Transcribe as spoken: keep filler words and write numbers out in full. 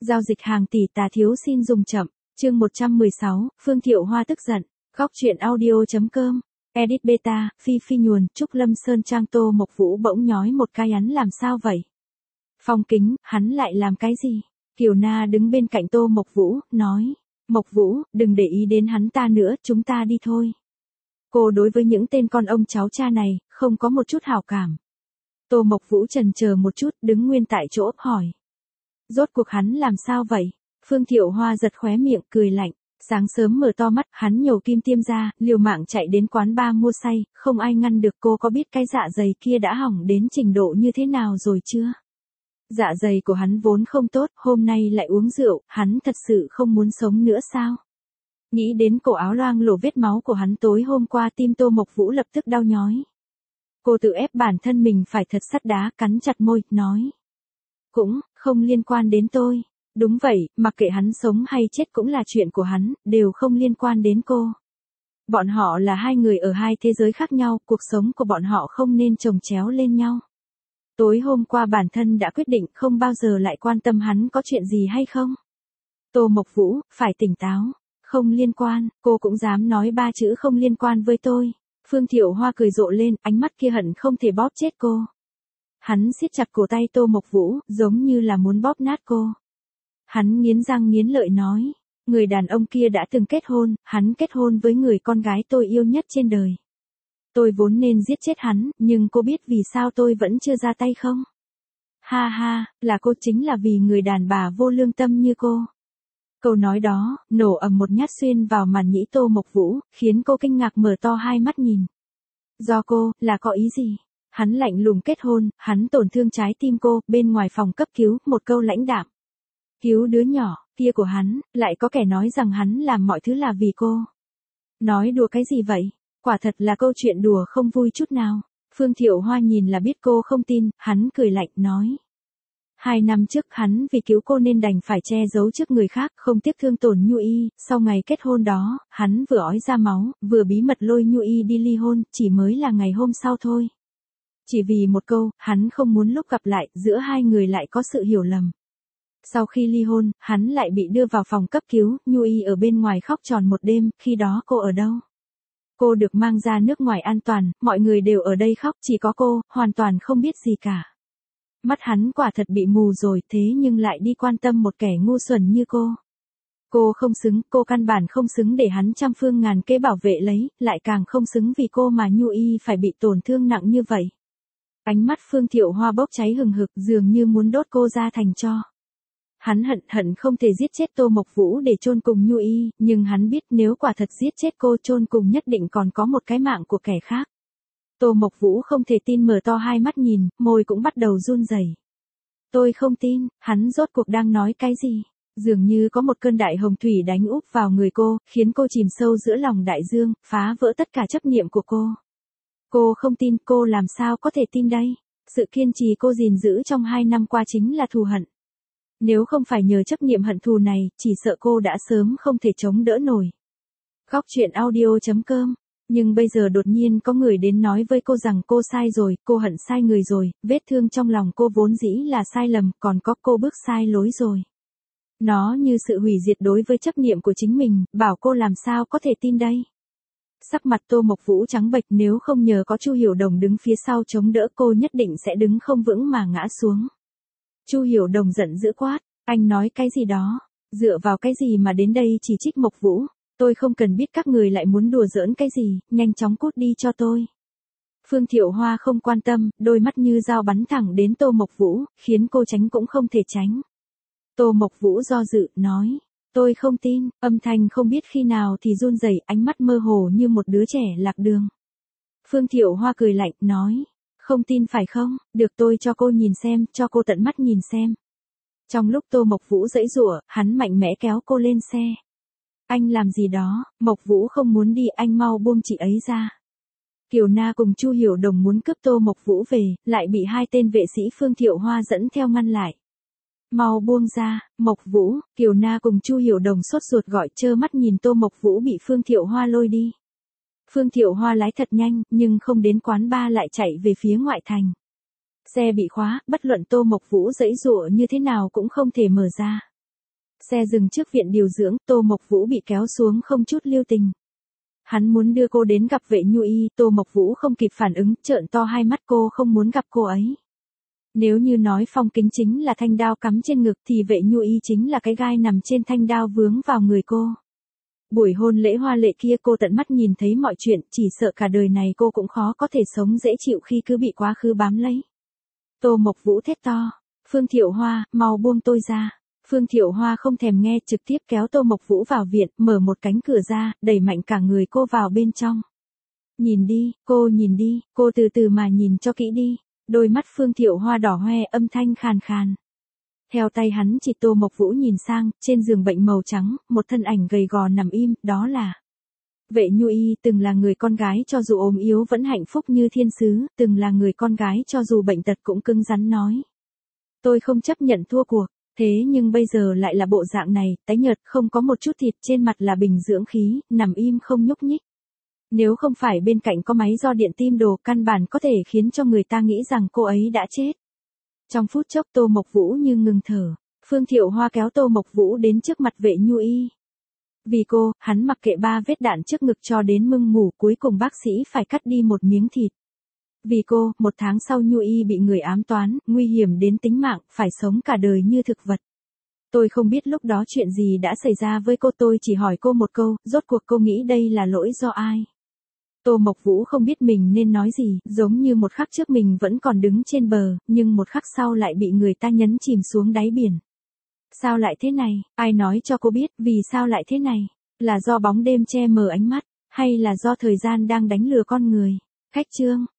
Giao dịch hàng tỷ tà thiếu xin dùng chậm. Chương một trăm mười sáu, Phương Thiệu Hoa tức giận. Góc truyện audio.com. Edit beta, Phi Phi nhuồn, Trúc Lâm Sơn Trang. Tô Mộc Vũ bỗng nhói một cái, hắn làm sao vậy? Phong Kính, hắn lại làm cái gì? Kiều Na đứng bên cạnh Tô Mộc Vũ, nói. Mộc Vũ, đừng để ý đến hắn ta nữa, chúng ta đi thôi. Cô đối với những tên con ông cháu cha này, không có một chút hảo cảm. Tô Mộc Vũ chần chờ một chút, đứng nguyên tại chỗ, hỏi. Rốt cuộc hắn làm sao vậy? Phương Thiệu Hoa giật khóe miệng, cười lạnh. Sáng sớm mở to mắt, hắn nhổ kim tiêm ra, liều mạng chạy đến quán bar mua say, không ai ngăn được. Cô có biết cái dạ dày kia đã hỏng đến trình độ như thế nào rồi chưa? Dạ dày của hắn vốn không tốt, hôm nay lại uống rượu, hắn thật sự không muốn sống nữa sao? Nghĩ đến cổ áo loang lổ vết máu của hắn tối hôm qua, tim Tô Mộc Vũ lập tức đau nhói. Cô tự ép bản thân mình phải thật sắt đá, cắn chặt môi, nói. Cũng, không liên quan đến tôi. Đúng vậy, mặc kệ hắn sống hay chết cũng là chuyện của hắn, đều không liên quan đến cô. Bọn họ là hai người ở hai thế giới khác nhau, cuộc sống của bọn họ không nên chồng chéo lên nhau. Tối hôm qua bản thân đã quyết định không bao giờ lại quan tâm hắn có chuyện gì hay không. Tô Mộc Vũ, phải tỉnh táo. Không liên quan, cô cũng dám nói ba chữ không liên quan với tôi. Phương Thiệu Hoa cười rộ lên, ánh mắt kia hận không thể bóp chết cô. Hắn siết chặt cổ tay Tô Mộc Vũ, giống như là muốn bóp nát cô. Hắn nghiến răng nghiến lợi nói, người đàn ông kia đã từng kết hôn, hắn kết hôn với người con gái tôi yêu nhất trên đời. Tôi vốn nên giết chết hắn, nhưng cô biết vì sao tôi vẫn chưa ra tay không? Ha ha, là cô, chính là vì người đàn bà vô lương tâm như cô. Câu nói đó, nổ ầm một nhát xuyên vào màn nhĩ Tô Mộc Vũ, khiến cô kinh ngạc mở to hai mắt nhìn. Do cô, là có ý gì? Hắn lạnh lùng kết hôn, hắn tổn thương trái tim cô, bên ngoài phòng cấp cứu, một câu lãnh đạm. Cứu đứa nhỏ, kia của hắn, lại có kẻ nói rằng hắn làm mọi thứ là vì cô. Nói đùa cái gì vậy? Quả thật là câu chuyện đùa không vui chút nào. Phương Thiệu Hoa nhìn là biết cô không tin, hắn cười lạnh, nói. Hai năm trước hắn vì cứu cô nên đành phải che giấu trước người khác, không tiếc thương tổn Nhu Y. Sau ngày kết hôn đó, hắn vừa ói ra máu, vừa bí mật lôi Nhu Y đi ly hôn, chỉ mới là ngày hôm sau thôi. Chỉ vì một câu, hắn không muốn lúc gặp lại, giữa hai người lại có sự hiểu lầm. Sau khi ly hôn, hắn lại bị đưa vào phòng cấp cứu, Nhu Y ở bên ngoài khóc tròn một đêm, khi đó cô ở đâu? Cô được mang ra nước ngoài an toàn, mọi người đều ở đây khóc, chỉ có cô, hoàn toàn không biết gì cả. Mắt hắn quả thật bị mù rồi, thế nhưng lại đi quan tâm một kẻ ngu xuẩn như cô. Cô không xứng, cô căn bản không xứng để hắn trăm phương ngàn kế bảo vệ lấy, lại càng không xứng vì cô mà Nhu Y phải bị tổn thương nặng như vậy. Ánh mắt Phương Thiệu Hoa bốc cháy hừng hực, dường như muốn đốt cô ra thành tro. Hắn hận hận không thể giết chết Tô Mộc Vũ để chôn cùng Nhu Y, nhưng hắn biết nếu quả thật giết chết cô chôn cùng nhất định còn có một cái mạng của kẻ khác. Tô Mộc Vũ không thể tin, mở to hai mắt nhìn, môi cũng bắt đầu run rẩy. Tôi không tin, hắn rốt cuộc đang nói cái gì? Dường như có một cơn đại hồng thủy đánh úp vào người cô, khiến cô chìm sâu giữa lòng đại dương, phá vỡ tất cả chấp niệm của cô. Cô không tin, cô làm sao có thể tin đây? Sự kiên trì cô gìn giữ trong hai năm qua chính là thù hận. Nếu không phải nhờ chấp niệm hận thù này, chỉ sợ cô đã sớm không thể chống đỡ nổi. Góc truyện audio.com. Nhưng bây giờ đột nhiên có người đến nói với cô rằng cô sai rồi, cô hận sai người rồi, vết thương trong lòng cô vốn dĩ là sai lầm, còn có cô bước sai lối rồi. Nó như sự hủy diệt đối với chấp niệm của chính mình, bảo cô làm sao có thể tin đây. Sắc mặt Tô Mộc Vũ trắng bệch, nếu không nhờ có Chu Hiểu Đồng đứng phía sau chống đỡ cô nhất định sẽ đứng không vững mà ngã xuống. Chu Hiểu Đồng giận dữ quát, anh nói cái gì đó, dựa vào cái gì mà đến đây chỉ trích Mộc Vũ, tôi không cần biết các người lại muốn đùa giỡn cái gì, nhanh chóng cút đi cho tôi. Phương Thiệu Hoa không quan tâm, đôi mắt như dao bắn thẳng đến Tô Mộc Vũ, khiến cô tránh cũng không thể tránh. Tô Mộc Vũ do dự, nói, tôi không tin, âm thanh không biết khi nào thì run rẩy, ánh mắt mơ hồ như một đứa trẻ lạc đường. Phương Thiệu Hoa cười lạnh, nói. Không tin phải không, được tôi cho cô nhìn xem, cho cô tận mắt nhìn xem. Trong lúc Tô Mộc Vũ giãy giụa, hắn mạnh mẽ kéo cô lên xe. Anh làm gì đó, Mộc Vũ không muốn đi, anh mau buông chị ấy ra. Kiều Na cùng Chu Hiểu Đồng muốn cướp Tô Mộc Vũ về, lại bị hai tên vệ sĩ Phương Thiệu Hoa dẫn theo ngăn lại. Mau buông ra, Mộc Vũ, Kiều Na cùng Chu Hiểu Đồng sốt ruột gọi, trơ mắt nhìn Tô Mộc Vũ bị Phương Thiệu Hoa lôi đi. Phương Thiệu Hoa lái thật nhanh, nhưng không đến quán bar lại chạy về phía ngoại thành. Xe bị khóa, bất luận Tô Mộc Vũ giãy giụa như thế nào cũng không thể mở ra. Xe dừng trước viện điều dưỡng, Tô Mộc Vũ bị kéo xuống không chút lưu tình. Hắn muốn đưa cô đến gặp Vệ Nhu Y, Tô Mộc Vũ không kịp phản ứng, trợn to hai mắt, cô không muốn gặp cô ấy. Nếu như nói Phong Kính chính là thanh đao cắm trên ngực thì Vệ Nhu Y chính là cái gai nằm trên thanh đao vướng vào người cô. Buổi hôn lễ hoa lệ kia cô tận mắt nhìn thấy mọi chuyện, chỉ sợ cả đời này cô cũng khó có thể sống dễ chịu khi cứ bị quá khứ bám lấy. Tô Mộc Vũ thét to, Phương Thiệu Hoa, mau buông tôi ra. Phương Thiệu Hoa không thèm nghe, trực tiếp kéo Tô Mộc Vũ vào viện, mở một cánh cửa ra, đẩy mạnh cả người cô vào bên trong. Nhìn đi, cô nhìn đi, cô từ từ mà nhìn cho kỹ đi. Đôi mắt Phương Thiệu Hoa đỏ hoe, âm thanh khàn khàn. Theo tay hắn chỉ, Tô Mộc Vũ nhìn sang, trên giường bệnh màu trắng, một thân ảnh gầy gò nằm im, đó là Vệ Nhu Y, từng là người con gái cho dù ốm yếu vẫn hạnh phúc như thiên sứ, từng là người con gái cho dù bệnh tật cũng cứng rắn nói. Tôi không chấp nhận thua cuộc, thế nhưng bây giờ lại là bộ dạng này, tái nhợt, không có một chút thịt, trên mặt là bình dưỡng khí, nằm im không nhúc nhích. Nếu không phải bên cạnh có máy đo điện tim đồ, căn bản có thể khiến cho người ta nghĩ rằng cô ấy đã chết. Trong phút chốc Tô Mộc Vũ như ngừng thở, Phương Thiệu Hoa kéo Tô Mộc Vũ đến trước mặt Vệ Nhu Y. Vì cô, hắn mặc kệ ba vết đạn trước ngực cho đến mưng mủ, cuối cùng bác sĩ phải cắt đi một miếng thịt. Vì cô, một tháng sau Nhu Y bị người ám toán, nguy hiểm đến tính mạng, phải sống cả đời như thực vật. Tôi không biết lúc đó chuyện gì đã xảy ra với cô, tôi chỉ hỏi cô một câu, rốt cuộc cô nghĩ đây là lỗi do ai? Tô Mộc Vũ không biết mình nên nói gì, giống như một khắc trước mình vẫn còn đứng trên bờ, nhưng một khắc sau lại bị người ta nhấn chìm xuống đáy biển. Sao lại thế này? Ai nói cho cô biết, vì sao lại thế này? Là do bóng đêm che mờ ánh mắt, hay là do thời gian đang đánh lừa con người? Khách trương